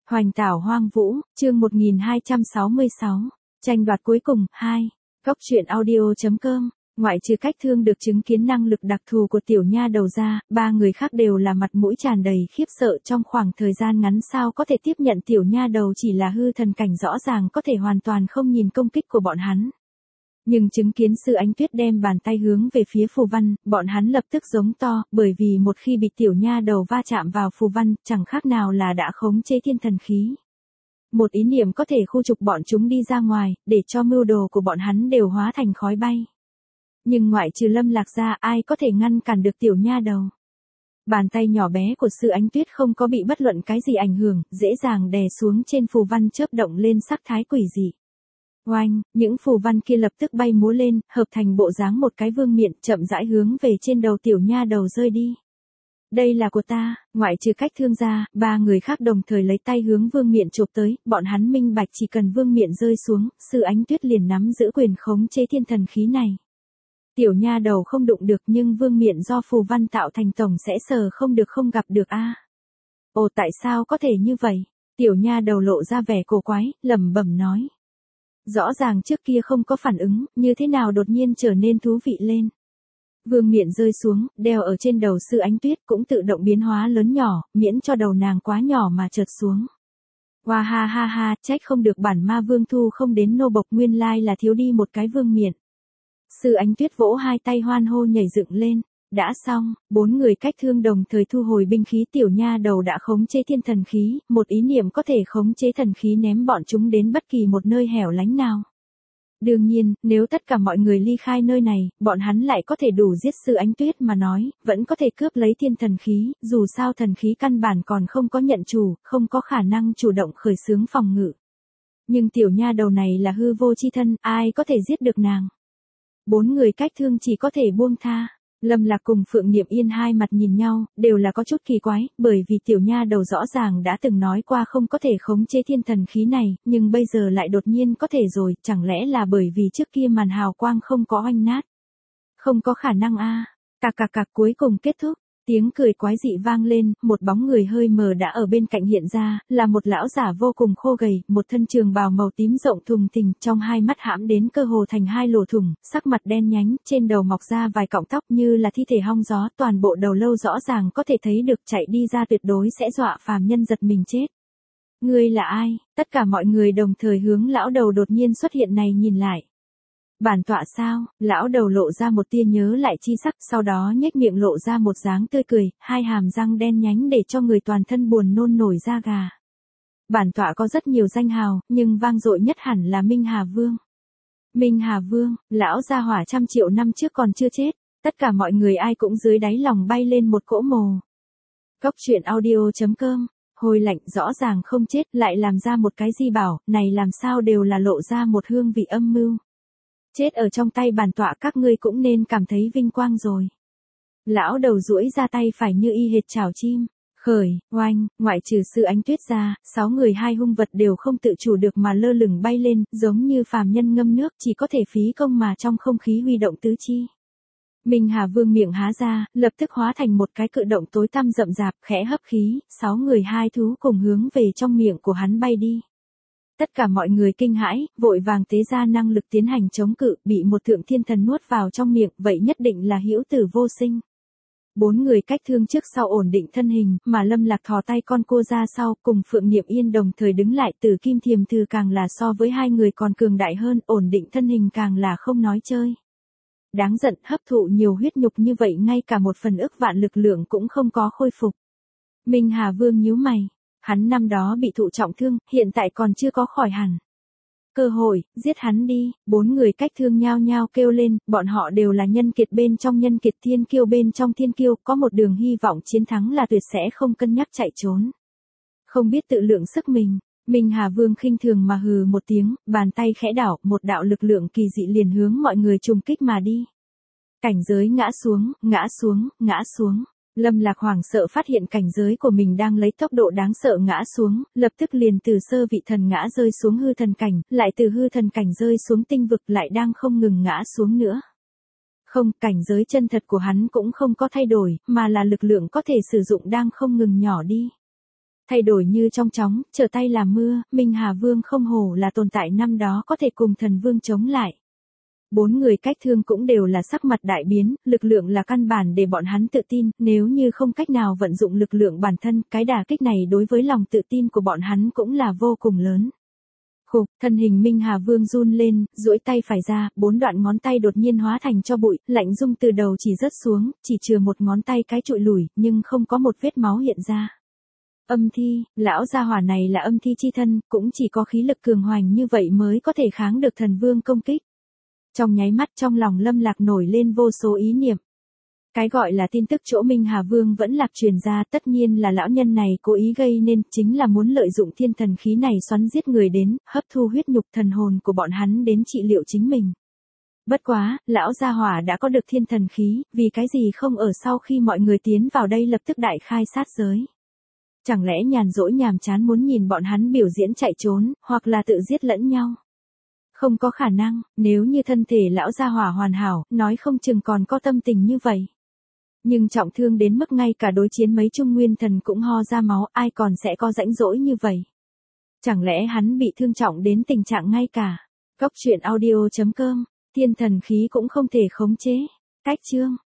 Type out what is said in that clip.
Hoành tảo hoang vũ, chương 1266. Tranh đoạt cuối cùng, 2. Góc truyện audio.com. Ngoại trừ cách thương được chứng kiến năng lực đặc thù của tiểu nha đầu ra, ba người khác đều là mặt mũi tràn đầy khiếp sợ trong khoảng thời gian ngắn sao có thể tiếp nhận tiểu nha đầu chỉ là hư thần cảnh rõ ràng có thể hoàn toàn không nhìn công kích của bọn hắn. Nhưng chứng kiến Sư Ánh Tuyết đem bàn tay hướng về phía phù văn, bọn hắn lập tức giống to, bởi vì một khi bị tiểu nha đầu va chạm vào phù văn, chẳng khác nào là đã khống chế thiên thần khí. Một ý niệm có thể khu trục bọn chúng đi ra ngoài, để cho mưu đồ của bọn hắn đều hóa thành khói bay. Nhưng ngoại trừ Lâm Lạc ra, ai có thể ngăn cản được tiểu nha đầu. Bàn tay nhỏ bé của Sư Ánh Tuyết không có bị bất luận cái gì ảnh hưởng, dễ dàng đè xuống trên phù văn chớp động lên sắc thái quỷ dị. Oanh, những phù văn kia lập tức bay múa lên, hợp thành bộ dáng một cái vương miện, chậm rãi hướng về trên đầu tiểu nha đầu rơi đi. Đây là của ta, ngoại trừ cách thương ra, ba người khác đồng thời lấy tay hướng vương miện chụp tới, bọn hắn minh bạch chỉ cần vương miện rơi xuống, Sư Ánh Tuyết liền nắm giữ quyền khống chế thiên thần khí này. Tiểu nha đầu không đụng được nhưng vương miện do phù văn tạo thành tổng sẽ sờ không được không gặp được a. Ồ, tại sao có thể như vậy? Tiểu nha đầu lộ ra vẻ cổ quái, lẩm bẩm nói. Rõ ràng trước kia không có phản ứng, như thế nào đột nhiên trở nên thú vị lên. Vương miện rơi xuống, đeo ở trên đầu Sư Ánh Tuyết cũng tự động biến hóa lớn nhỏ, miễn cho đầu nàng quá nhỏ mà trượt xuống. Hoa ha ha ha, trách không được bản ma vương thu không đến nô bộc, nguyên lai là thiếu đi một cái vương miện. Sư Ánh Tuyết vỗ hai tay hoan hô nhảy dựng lên. Đã xong, bốn người cách thương đồng thời thu hồi binh khí, tiểu nha đầu đã khống chế thiên thần khí, một ý niệm có thể khống chế thần khí ném bọn chúng đến bất kỳ một nơi hẻo lánh nào. Đương nhiên, nếu tất cả mọi người ly khai nơi này, bọn hắn lại có thể đủ giết Sư Ánh Tuyết mà nói, vẫn có thể cướp lấy thiên thần khí, dù sao thần khí căn bản còn không có nhận chủ, không có khả năng chủ động khởi xướng phòng ngự. Nhưng tiểu nha đầu này là hư vô chi thân, ai có thể giết được nàng? Bốn người cách thương chỉ có thể buông tha. Lâm Lạc cùng Phượng Niệm Yên hai mặt nhìn nhau, đều là có chút kỳ quái, bởi vì tiểu nha đầu rõ ràng đã từng nói qua không có thể khống chế thiên thần khí này, nhưng bây giờ lại đột nhiên có thể rồi, chẳng lẽ là bởi vì trước kia màn hào quang không có oanh nát? Không có khả năng a. Cạc cuối cùng kết thúc. Tiếng cười quái dị vang lên, một bóng người hơi mờ đã ở bên cạnh hiện ra, là một lão giả vô cùng khô gầy, một thân trường bào màu tím rộng thùng thình, trong hai mắt hãm đến cơ hồ thành hai lỗ thủng, sắc mặt đen nhánh, trên đầu mọc ra vài cọng tóc như là thi thể hong gió, toàn bộ đầu lâu rõ ràng có thể thấy được, chạy đi ra tuyệt đối sẽ dọa phàm nhân giật mình chết. Ngươi là ai? Tất cả mọi người đồng thời hướng lão đầu đột nhiên xuất hiện này nhìn lại. Bản tọa sao? Lão đầu lộ ra một tia nhớ lại chi sắc, sau đó nhếch miệng lộ ra một dáng tươi cười, hai hàm răng đen nhánh để cho người toàn thân buồn nôn nổi da gà. Bản tọa có rất nhiều danh hào, nhưng vang dội nhất hẳn là Minh Hà Vương. Minh Hà Vương, lão gia hỏa trăm triệu năm trước còn chưa chết, tất cả mọi người ai cũng dưới đáy lòng bay lên một cỗ mồ. Góc truyện audio.com. Hồi lạnh, rõ ràng không chết, lại làm ra một cái gì bảo, này làm sao đều là lộ ra một hương vị âm mưu. Chết ở trong tay bản tọa các ngươi cũng nên cảm thấy vinh quang rồi. Lão đầu duỗi ra tay phải như y hệt chảo chim. Khởi, oanh, ngoại trừ Sư Ánh Tuyết ra, 6 người hai hung vật đều không tự chủ được mà lơ lửng bay lên, giống như phàm nhân ngâm nước, chỉ có thể phí công mà trong không khí huy động tứ chi. Minh Hà Vương miệng há ra, lập tức hóa thành một cái cự động tối tăm rậm rạp, khẽ hấp khí, 6 người hai thú cùng hướng về trong miệng của hắn bay đi. Tất cả mọi người kinh hãi, vội vàng tế ra năng lực tiến hành chống cự, bị một thượng thiên thần nuốt vào trong miệng, vậy nhất định là hữu tử vô sinh. Bốn người cách thương trước sau ổn định thân hình, mà Lâm Lạc thò tay con cô ra sau, cùng Phượng Niệm Yên đồng thời đứng lại, Tử Kim Thiềm Thư càng là so với hai người còn cường đại hơn, ổn định thân hình càng là không nói chơi. Đáng giận, hấp thụ nhiều huyết nhục như vậy ngay cả một phần ức vạn lực lượng cũng không có khôi phục. Minh Hà Vương nhíu mày. Hắn năm đó bị thụ trọng thương, hiện tại còn chưa có khỏi hẳn. Cơ hội, giết hắn đi, bốn người cách thương nhao nhao kêu lên, bọn họ đều là nhân kiệt bên trong nhân kiệt, thiên kiêu bên trong thiên kiêu, có một đường hy vọng chiến thắng là tuyệt sẽ không cân nhắc chạy trốn. Không biết tự lượng sức mình, Minh Hà Vương khinh thường mà hừ một tiếng, bàn tay khẽ đảo, một đạo lực lượng kỳ dị liền hướng mọi người trùng kích mà đi. Cảnh giới ngã xuống, ngã xuống, ngã xuống. Lâm Lạc hoảng sợ phát hiện cảnh giới của mình đang lấy tốc độ đáng sợ ngã xuống, lập tức liền từ sơ vị thần ngã rơi xuống hư thần cảnh, lại từ hư thần cảnh rơi xuống tinh vực, lại đang không ngừng ngã xuống nữa. Không, cảnh giới chân thật của hắn cũng không có thay đổi, mà là lực lượng có thể sử dụng đang không ngừng nhỏ đi. Thay đổi như trong chóng, trở tay làm mưa, Minh Hà Vương không hổ là tồn tại năm đó có thể cùng thần vương chống lại. 4 người cách thương cũng đều là sắc mặt đại biến, lực lượng là căn bản để bọn hắn tự tin, nếu như không cách nào vận dụng lực lượng bản thân, cái đả kích này đối với lòng tự tin của bọn hắn cũng là vô cùng lớn. Khục, thân hình Minh Hà Vương run lên, duỗi tay phải ra, 4 đoạn ngón tay đột nhiên hóa thành cho bụi, lạnh rung từ đầu chỉ rớt xuống, chỉ chừa một ngón tay cái trụi lủi, nhưng không có một vết máu hiện ra. Âm thi, lão gia hỏa này là âm thi chi thân, cũng chỉ có khí lực cường hoành như vậy mới có thể kháng được thần vương công kích. Trong nháy mắt trong lòng Lâm Lạc nổi lên vô số ý niệm. Cái gọi là tin tức chỗ Minh Hà Vương vẫn lạc truyền ra, tất nhiên là lão nhân này cố ý gây nên, chính là muốn lợi dụng thiên thần khí này xoắn giết người đến, hấp thu huyết nhục thần hồn của bọn hắn đến trị liệu chính mình. Bất quá, lão gia hỏa đã có được thiên thần khí, vì cái gì không ở sau khi mọi người tiến vào đây lập tức đại khai sát giới. Chẳng lẽ nhàn rỗi nhàm chán muốn nhìn bọn hắn biểu diễn chạy trốn, hoặc là tự giết lẫn nhau? Không có khả năng, nếu như thân thể lão gia hỏa hoàn hảo, nói không chừng còn có tâm tình như vậy. Nhưng trọng thương đến mức ngay cả đối chiến mấy trung nguyên thần cũng ho ra máu, ai còn sẽ có rãnh rỗi như vậy? Chẳng lẽ hắn bị thương trọng đến tình trạng ngay cả? Cốc truyện audio.com, thiên thần khí cũng không thể khống chế. Cách chương.